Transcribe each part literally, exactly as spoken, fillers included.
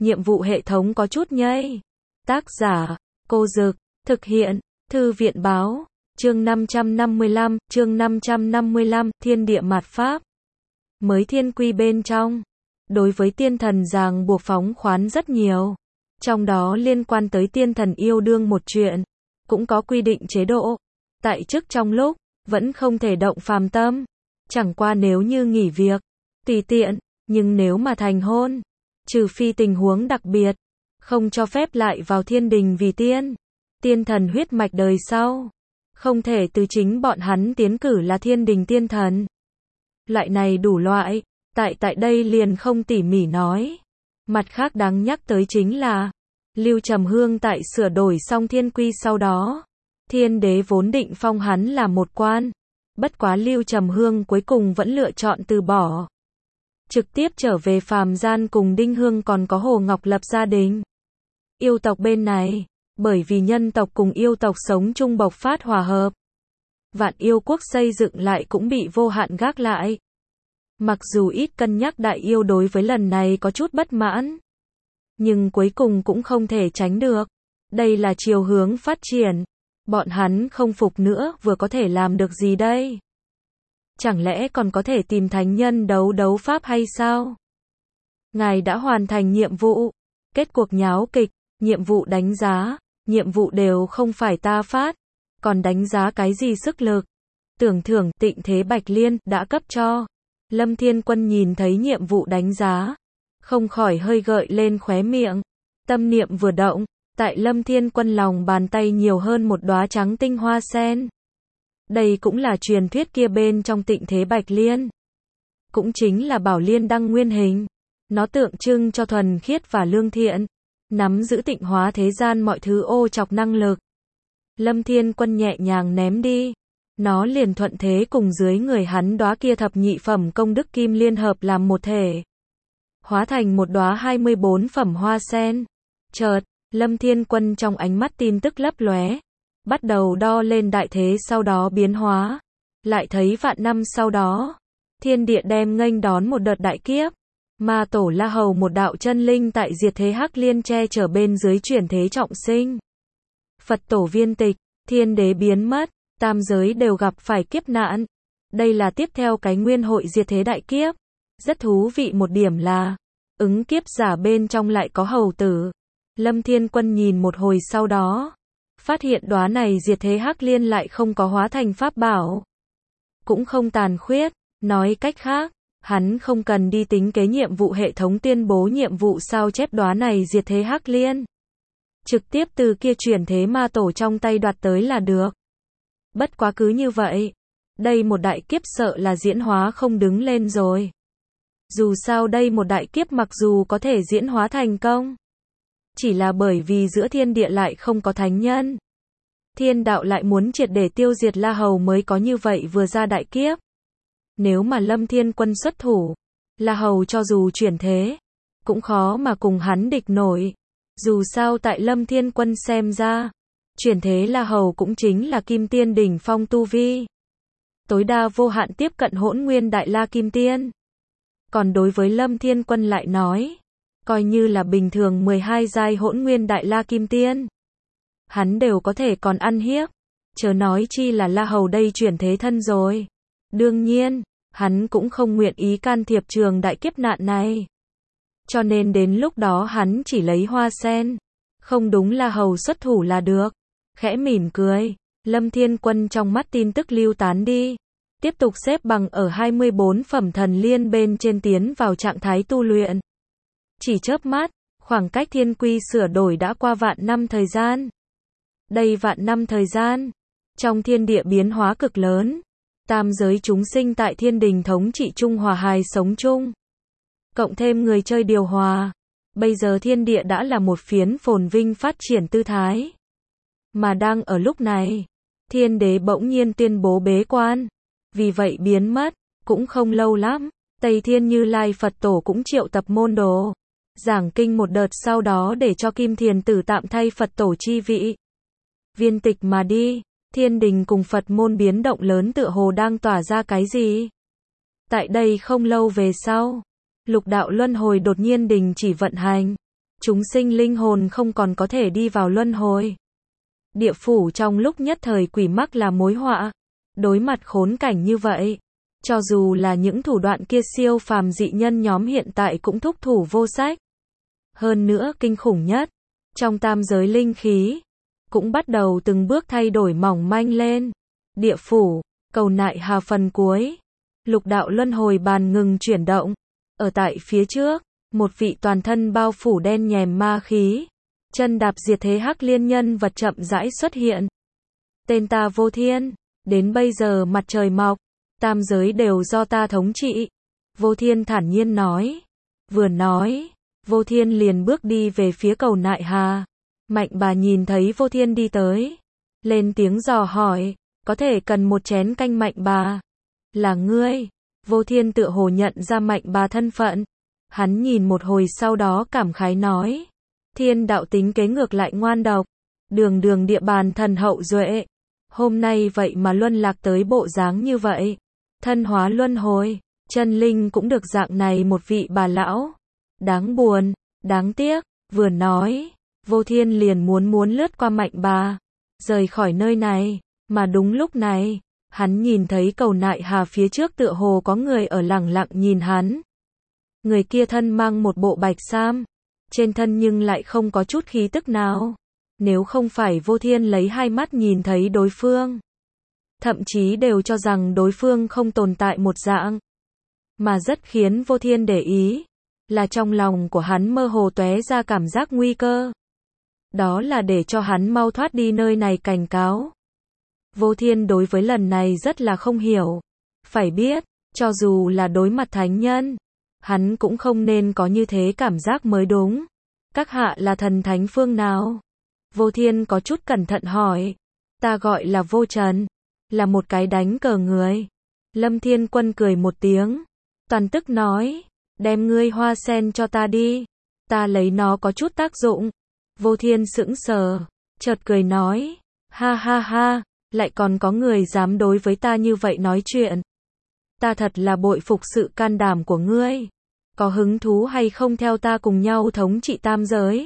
nhiệm vụ hệ thống có chút nhây. Tác giả, Cô Dực, thực hiện, Thư viện Báo, chương năm trăm năm mươi lăm, chương năm trăm năm mươi lăm, thiên địa mạt pháp. Mới thiên quy bên trong, đối với tiên thần ràng buộc phóng khoán rất nhiều. Trong đó liên quan tới tiên thần yêu đương một chuyện, cũng có quy định chế độ. Tại chức trong lúc, vẫn không thể động phàm tâm. Chẳng qua nếu như nghỉ việc, tùy tiện, nhưng nếu mà thành hôn, trừ phi tình huống đặc biệt, không cho phép lại vào thiên đình vì tiên. Tiên thần huyết mạch đời sau, không thể từ chính bọn hắn tiến cử là thiên đình tiên thần. Loại này đủ loại, tại tại đây liền không tỉ mỉ nói. Mặt khác đáng nhắc tới chính là, Lưu Trầm Hương tại sửa đổi xong thiên quy sau đó, thiên đế vốn định phong hắn là một quan. Bất quá Lưu Trầm Hương cuối cùng vẫn lựa chọn từ bỏ. Trực tiếp trở về phàm gian cùng Đinh Hương còn có Hồ Ngọc lập gia đình. Yêu tộc bên này, bởi vì nhân tộc cùng yêu tộc sống chung bộc phát hòa hợp, Vạn Yêu Quốc xây dựng lại cũng bị vô hạn gác lại. Mặc dù ít cân nhắc đại yêu đối với lần này có chút bất mãn, nhưng cuối cùng cũng không thể tránh được. Đây là chiều hướng phát triển. Bọn hắn không phục nữa vừa có thể làm được gì đây? Chẳng lẽ còn có thể tìm thánh nhân đấu đấu pháp hay sao? Ngài đã hoàn thành nhiệm vụ. Kết cuộc nháo kịch, nhiệm vụ đánh giá, nhiệm vụ đều không phải ta phát, còn đánh giá cái gì sức lực? Tưởng thưởng Tịnh Thế Bạch Liên đã cấp cho. Lâm Thiên Quân nhìn thấy nhiệm vụ đánh giá, không khỏi hơi gợi lên khóe miệng. Tâm niệm vừa động, tại Lâm Thiên Quân lòng bàn tay nhiều hơn một đóa trắng tinh hoa sen. Đây cũng là truyền thuyết kia bên trong Tịnh Thế Bạch Liên. Cũng chính là bảo liên đăng nguyên hình. Nó tượng trưng cho thuần khiết và lương thiện, nắm giữ tịnh hóa thế gian mọi thứ ô trọc năng lực. Lâm Thiên Quân nhẹ nhàng ném đi. Nó liền thuận thế cùng dưới người hắn đóa kia thập nhị phẩm công đức kim liên hợp làm một thể, hóa thành một đóa hai mươi bốn phẩm hoa sen. Chợt, Lâm Thiên Quân trong ánh mắt tin tức lấp lóe, bắt đầu đo lên đại thế sau đó biến hóa. Lại thấy vạn năm sau đó, thiên địa đem nghênh đón một đợt đại kiếp. Ma Tổ La Hầu một đạo chân linh tại diệt thế hắc liên che chở bên dưới chuyển thế trọng sinh. Phật tổ viên tịch, thiên đế biến mất, tam giới đều gặp phải kiếp nạn. Đây là tiếp theo cái nguyên hội diệt thế đại kiếp. Rất thú vị một điểm là, ứng kiếp giả bên trong lại có hầu tử. Lâm Thiên Quân nhìn một hồi sau đó, phát hiện đóa này diệt thế hắc liên lại không có hóa thành pháp bảo, cũng không tàn khuyết. Nói cách khác, hắn không cần đi tính kế nhiệm vụ hệ thống tuyên bố nhiệm vụ sao chép đóa này diệt thế hắc liên, trực tiếp từ kia chuyển thế ma tổ trong tay đoạt tới là được. Bất quá cứ như vậy, đây một đại kiếp sợ là diễn hóa không đứng lên rồi. Dù sao đây một đại kiếp mặc dù có thể diễn hóa thành công, chỉ là bởi vì giữa thiên địa lại không có thánh nhân. Thiên đạo lại muốn triệt để tiêu diệt La Hầu mới có như vậy vừa ra đại kiếp. Nếu mà Lâm Thiên Quân xuất thủ, La Hầu cho dù chuyển thế, cũng khó mà cùng hắn địch nổi. Dù sao tại Lâm Thiên Quân xem ra, chuyển thế La Hầu cũng chính là kim tiên đỉnh phong tu vi, tối đa vô hạn tiếp cận hỗn nguyên đại la kim tiên. Còn đối với Lâm Thiên Quân lại nói, coi như là bình thường mười hai giai hỗn nguyên đại la kim tiên, hắn đều có thể còn ăn hiếp, chớ nói chi là La Hầu đây chuyển thế thân rồi. Đương nhiên, hắn cũng không nguyện ý can thiệp trường đại kiếp nạn này. Cho nên đến lúc đó hắn chỉ lấy hoa sen, không đúng La Hầu xuất thủ là được. Khẽ mỉm cười, Lâm Thiên Quân trong mắt tin tức lưu tán đi, tiếp tục xếp bằng ở hai mươi bốn phẩm thần liên bên trên tiến vào trạng thái tu luyện. Chỉ chớp mắt, khoảng cách thiên quy sửa đổi đã qua vạn năm thời gian. Đây vạn năm thời gian, trong thiên địa biến hóa cực lớn, tam giới chúng sinh tại thiên đình thống trị chung hòa hài sống chung. Cộng thêm người chơi điều hòa, bây giờ thiên địa đã là một phiến phồn vinh phát triển tư thái. Mà đang ở lúc này, thiên đế bỗng nhiên tuyên bố bế quan, vì vậy biến mất, cũng không lâu lắm, Tây Thiên Như Lai Phật Tổ cũng triệu tập môn đồ, giảng kinh một đợt sau đó để cho Kim Thiền Tử tạm thay Phật Tổ chi vị. Viên tịch mà đi, thiên đình cùng Phật môn biến động lớn tựa hồ đang tỏa ra cái gì. Tại đây không lâu về sau, lục đạo luân hồi đột nhiên đình chỉ vận hành. chúng sinh linh hồn không còn có thể đi vào luân hồi. Địa phủ trong lúc nhất thời quỷ mắc là mối họa. Đối mặt khốn cảnh như vậy, cho dù là những thủ đoạn kia siêu phàm dị nhân nhóm hiện tại cũng thúc thủ vô sách. Hơn nữa kinh khủng nhất, trong tam giới linh khí, cũng bắt đầu từng bước thay đổi mỏng manh lên. Địa phủ, cầu nại hà phần cuối. Lục đạo luân hồi bàn ngừng chuyển động. Ở tại phía trước, một vị toàn thân bao phủ đen nhèm ma khí, chân đạp diệt thế hắc liên nhân vật chậm rãi xuất hiện. Tên ta Vô Thiên, đến bây giờ mặt trời mọc, tam giới đều do ta thống trị. Vô Thiên thản nhiên nói. Vừa nói, Vô Thiên liền bước đi về phía cầu nại hà. Mạnh bà nhìn thấy Vô Thiên đi tới, lên tiếng dò hỏi, có thể cần một chén canh Mạnh bà? Là ngươi? Vô Thiên tựa hồ nhận ra Mạnh bà thân phận. Hắn nhìn một hồi sau đó cảm khái nói, thiên đạo tính kế ngược lại ngoan độc, đường đường địa bàn thần hậu duệ, hôm nay vậy mà luân lạc tới bộ dáng như vậy, thân hóa luân hồi, chân linh cũng được dạng này một vị bà lão, đáng buồn, đáng tiếc. Vừa nói, Vô Thiên liền muốn muốn lướt qua Mạnh bà, rời khỏi nơi này, mà đúng lúc này, hắn nhìn thấy cầu nại hà phía trước tựa hồ có người ở lẳng lặng nhìn hắn. Người kia thân mang một bộ bạch sam, trên thân nhưng lại không có chút khí tức nào. Nếu không phải Vô Thiên lấy hai mắt nhìn thấy đối phương, thậm chí đều cho rằng đối phương không tồn tại một dạng. Mà rất khiến Vô Thiên để ý, là trong lòng của hắn mơ hồ tóe ra cảm giác nguy cơ. Đó là để cho hắn mau thoát đi nơi này cảnh cáo. Vô Thiên đối với lần này rất là không hiểu. Phải biết, cho dù là đối mặt thánh nhân, hắn cũng không nên có như thế cảm giác mới đúng. Các hạ là thần thánh phương nào? Vô Thiên có chút cẩn thận hỏi. Ta gọi là Vô Trần, là một cái đánh cờ người. Lâm Thiên Quân cười một tiếng, toàn tức nói, đem ngươi hoa sen cho ta đi, ta lấy nó có chút tác dụng. Vô Thiên sững sờ, chợt cười nói, ha ha ha, lại còn có người dám đối với ta như vậy nói chuyện. Ta thật là bội phục sự can đảm của ngươi. Có hứng thú hay không theo ta cùng nhau thống trị tam giới?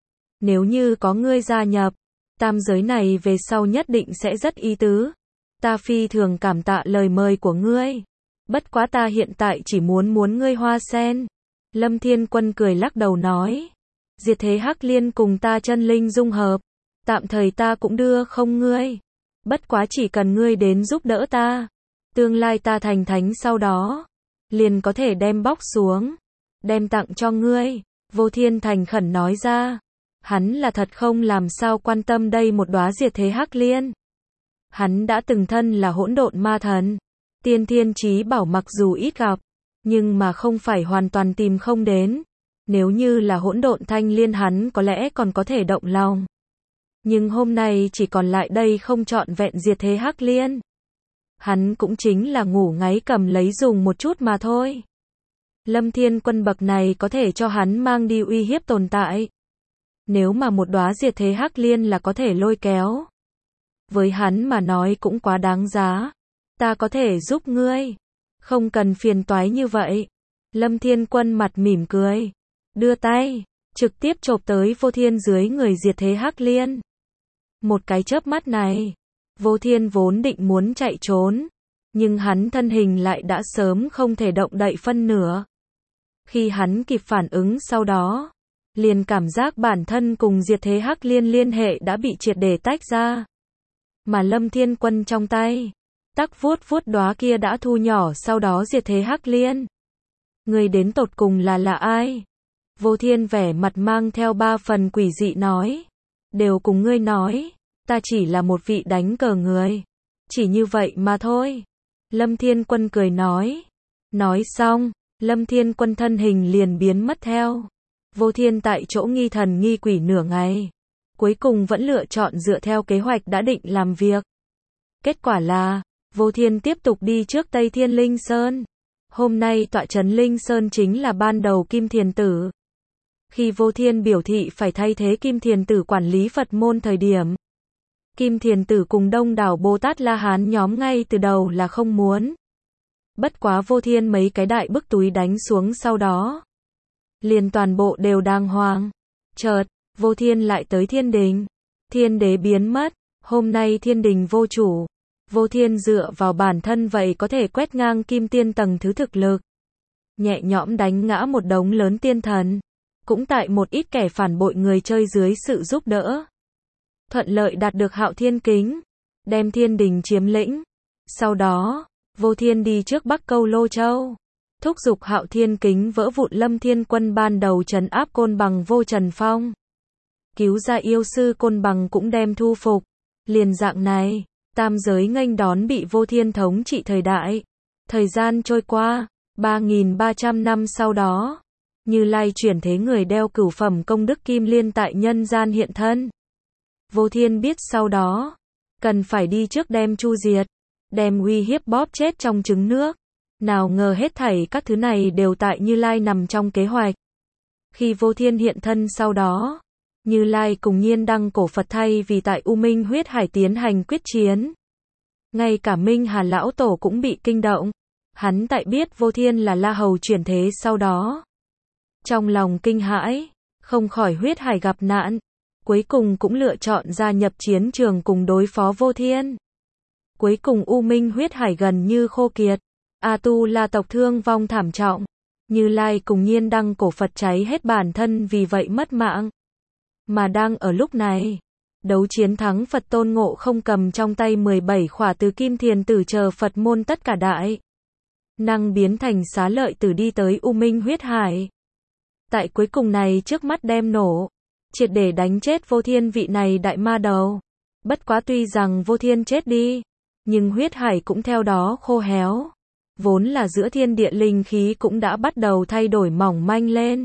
Nếu như có ngươi gia nhập, tam giới này về sau nhất định sẽ rất ý tứ. Ta phi thường cảm tạ lời mời của ngươi. Bất quá ta hiện tại chỉ muốn muốn ngươi hoa sen. Lâm Thiên Quân cười lắc đầu nói. Diệt thế hắc liên cùng ta chân linh dung hợp. Tạm thời ta cũng đưa không ngươi. Bất quá chỉ cần ngươi đến giúp đỡ ta. Tương lai ta thành thánh sau đó, liền có thể đem bóc xuống, đem tặng cho ngươi. Vô Thiên thành khẩn nói ra. Hắn là thật không làm sao quan tâm đây một đóa diệt thế hắc liên. Hắn đã từng thân là hỗn độn ma thần. Tiên thiên chí bảo mặc dù ít gặp, nhưng mà không phải hoàn toàn tìm không đến. Nếu như là hỗn độn thanh liên hắn có lẽ còn có thể động lòng. Nhưng hôm nay chỉ còn lại đây không trọn vẹn diệt thế hắc liên. Hắn cũng chính là ngủ ngáy cầm lấy dùng một chút mà thôi. Lâm Thiên Quân bậc này có thể cho hắn mang đi uy hiếp tồn tại. Nếu mà một đóa diệt thế hắc liên là có thể lôi kéo, với hắn mà nói cũng quá đáng giá. Ta có thể giúp ngươi, không cần phiền toái như vậy. Lâm Thiên Quân mặt mỉm cười, đưa tay, trực tiếp chộp tới Vô Thiên dưới người diệt thế hắc liên. Một cái chớp mắt này, Vô Thiên vốn định muốn chạy trốn, nhưng hắn thân hình lại đã sớm không thể động đậy phân nửa. Khi hắn kịp phản ứng sau đó, liền cảm giác bản thân cùng diệt thế hắc liên liên hệ đã bị triệt để tách ra. Mà Lâm Thiên Quân trong tay, tắc vuốt vuốt đóa kia đã thu nhỏ sau đó diệt thế hắc liên. Người đến tột cùng là là ai? Vô Thiên vẻ mặt mang theo ba phần quỷ dị nói. Đều cùng ngươi nói, ta chỉ là một vị đánh cờ người. Chỉ như vậy mà thôi. Lâm Thiên Quân cười nói. Nói xong, Lâm Thiên Quân thân hình liền biến mất theo. Vô Thiên tại chỗ nghi thần nghi quỷ nửa ngày. Cuối cùng vẫn lựa chọn dựa theo kế hoạch đã định làm việc. Kết quả là, Vô Thiên tiếp tục đi trước Tây Thiên Linh Sơn. Hôm nay tọa trấn Linh Sơn chính là ban đầu Kim Thiền Tử. Khi Vô Thiên biểu thị phải thay thế Kim Thiền Tử quản lý Phật môn thời điểm, Kim Thiền Tử cùng đông đảo Bồ Tát La Hán nhóm ngay từ đầu là không muốn. Bất quá Vô Thiên mấy cái đại bức túi đánh xuống sau đó, liền toàn bộ đều đàng hoàng. Chợt, Vô Thiên lại tới thiên đình. Thiên đế biến mất, hôm nay thiên đình vô chủ. Vô Thiên dựa vào bản thân vậy có thể quét ngang kim tiên tầng thứ thực lực. Nhẹ nhõm đánh ngã một đống lớn tiên thần. Cũng tại một ít kẻ phản bội người chơi dưới sự giúp đỡ. Thuận lợi đạt được Hạo Thiên Kính. Đem thiên đình chiếm lĩnh. Sau đó, Vô Thiên đi trước Bắc Câu Lô Châu. Thúc giục Hạo Thiên Kính vỡ vụn Lâm Thiên Quân ban đầu trấn áp Côn Bằng Vô Trần Phong. Cứu ra yêu sư Côn Bằng cũng đem thu phục. Liền dạng này, tam giới nghênh đón bị Vô Thiên thống trị thời đại. Thời gian trôi qua, ba nghìn ba trăm năm sau đó, Như Lai chuyển thế người đeo cửu phẩm công đức kim liên tại nhân gian hiện thân. Vô Thiên biết sau đó, cần phải đi trước đem chu diệt, đem uy hiếp bóp chết trong trứng nước. Nào ngờ hết thảy các thứ này đều tại Như Lai nằm trong kế hoạch. Khi Vô Thiên hiện thân sau đó, Như Lai cùng Nhiên Đăng cổ Phật thay vì tại U Minh huyết hải tiến hành quyết chiến. Ngay cả Minh Hà Lão Tổ cũng bị kinh động. Hắn tại biết Vô Thiên là La Hầu chuyển thế sau đó. Trong lòng kinh hãi, không khỏi huyết hải gặp nạn. Cuối cùng cũng lựa chọn gia nhập chiến trường cùng đối phó Vô Thiên. Cuối cùng U Minh huyết hải gần như khô kiệt. A Tu La tộc thương vong thảm trọng. Như Lai cùng Nhiên Đăng cổ Phật cháy hết bản thân vì vậy mất mạng. Mà đang ở lúc này, đấu chiến thắng Phật Tôn Ngộ Không cầm trong tay mười bảy khỏa từ kim thiền tử chờ Phật môn tất cả đại năng biến thành xá lợi tử đi tới U Minh huyết hải. Tại cuối cùng này trước mắt đem nổ, triệt để đánh chết Vô Thiên vị này đại ma đầu. Bất quá tuy rằng Vô Thiên chết đi, nhưng huyết hải cũng theo đó khô héo. Vốn là giữa thiên địa linh khí cũng đã bắt đầu thay đổi mỏng manh lên.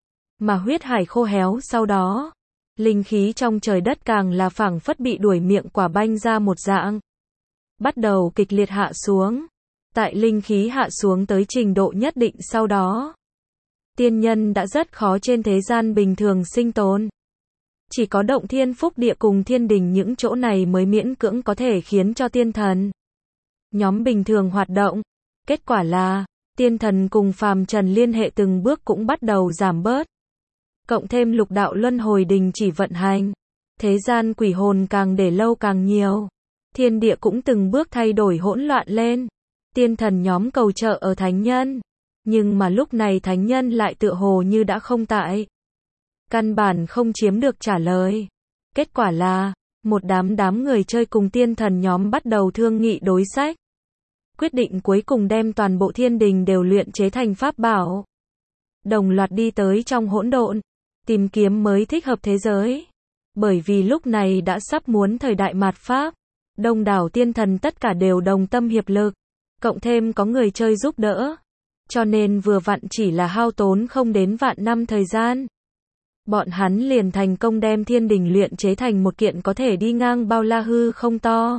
Mà huyết hải khô héo sau đó, linh khí trong trời đất càng là phảng phất bị đuổi miệng quả banh ra một dạng. Bắt đầu kịch liệt hạ xuống. Tại linh khí hạ xuống tới trình độ nhất định sau đó, tiên nhân đã rất khó trên thế gian bình thường sinh tồn. Chỉ có động thiên phúc địa cùng thiên đình những chỗ này mới miễn cưỡng có thể khiến cho tiên thần nhóm bình thường hoạt động. Kết quả là, tiên thần cùng phàm trần liên hệ từng bước cũng bắt đầu giảm bớt. Cộng thêm lục đạo luân hồi đình chỉ vận hành. Thế gian quỷ hồn càng để lâu càng nhiều. Thiên địa cũng từng bước thay đổi hỗn loạn lên. Tiên thần nhóm cầu trợ ở thánh nhân. Nhưng mà lúc này thánh nhân lại tựa hồ như đã không tại. Căn bản không chiếm được trả lời. Kết quả là, một đám đám người chơi cùng tiên thần nhóm bắt đầu thương nghị đối sách. Quyết định cuối cùng đem toàn bộ thiên đình đều luyện chế thành pháp bảo. Đồng loạt đi tới trong hỗn độn, tìm kiếm mới thích hợp thế giới. Bởi vì lúc này đã sắp muốn thời đại mạt Pháp. Đông đảo tiên thần tất cả đều đồng tâm hiệp lực. Cộng thêm có người chơi giúp đỡ. Cho nên vừa vặn chỉ là hao tốn không đến vạn năm thời gian. Bọn hắn liền thành công đem thiên đình luyện chế thành một kiện có thể đi ngang bao la hư không to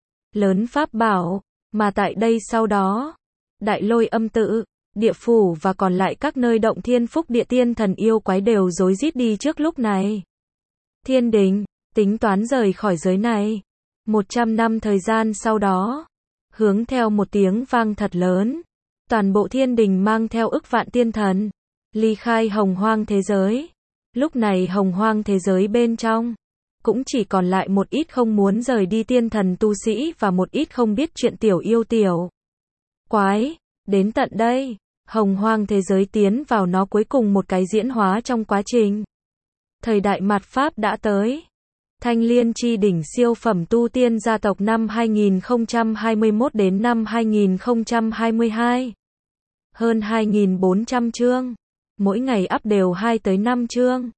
lớn pháp bảo. Mà tại đây sau đó, Đại Lôi Âm Tự, Địa Phủ và còn lại các nơi động thiên phúc địa tiên thần yêu quái đều rối rít đi trước lúc này. Thiên đình, tính toán rời khỏi giới này. Một trăm năm thời gian sau đó, hướng theo một tiếng vang thật lớn, toàn bộ thiên đình mang theo ức vạn tiên thần, ly khai hồng hoang thế giới. Lúc này hồng hoang thế giới bên trong, cũng chỉ còn lại một ít không muốn rời đi tiên thần tu sĩ và một ít không biết chuyện tiểu yêu tiểu quái. Đến tận đây, hồng hoang thế giới tiến vào nó cuối cùng một cái diễn hóa trong quá trình. Thời đại mạt Pháp đã tới. Thanh Liên chi đỉnh siêu phẩm tu tiên gia tộc năm hai nghìn không trăm hai mươi mốt đến năm hai nghìn không trăm hai mươi hai. Hơn hai nghìn bốn trăm chương. Mỗi ngày up đều hai tới năm chương.